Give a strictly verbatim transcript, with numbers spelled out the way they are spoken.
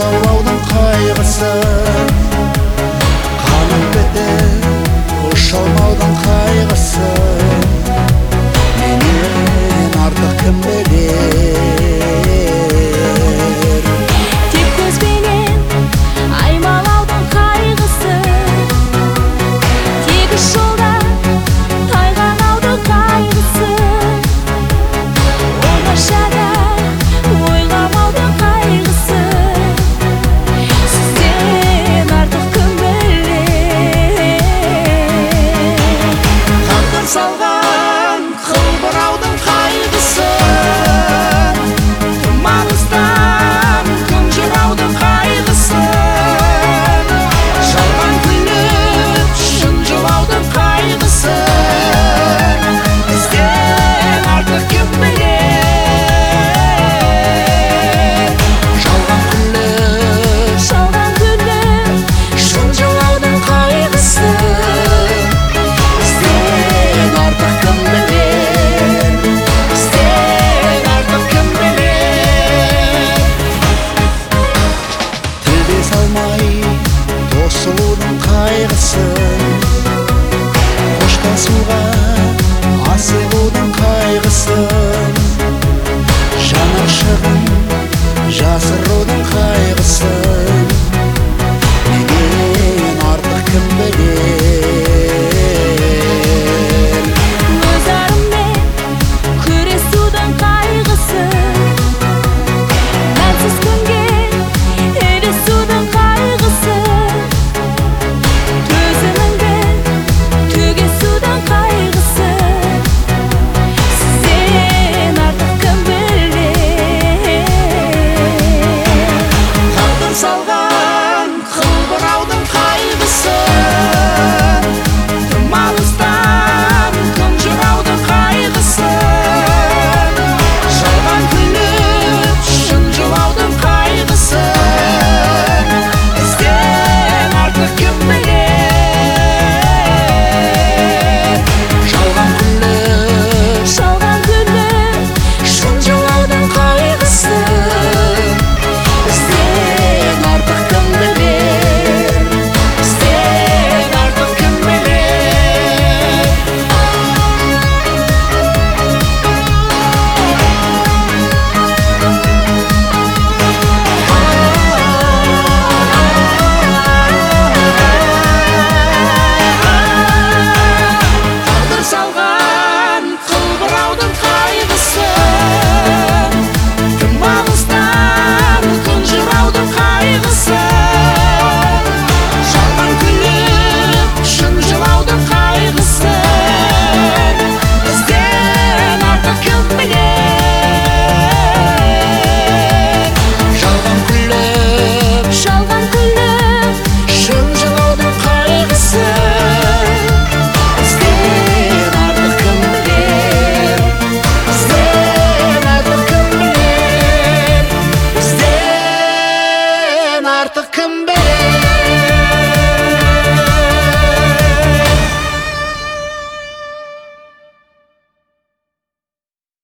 салбаудың қайғысы, қанып бітіп ұша алмаудың қайғысы, менен артық кім білер? Тек көзбенен аймалаудың қайғысы, тегіс жолда тайғанаудың қайғысы, оңашада ойламаудың қайғысы, сізден артық кім білер? Тағдыр салған қылбыраудың қайғысы, тұманыстан күн жыраудың қайғысы, жалған күліп шын жылаудың қайғысы, бізден артық кім білер? Жалған күліп Жалған күліп шын жылаудың қайғысы, бізден артық кім білер? Бізден артық кім білер? Тілдесе алмай тосылудың қайғысы,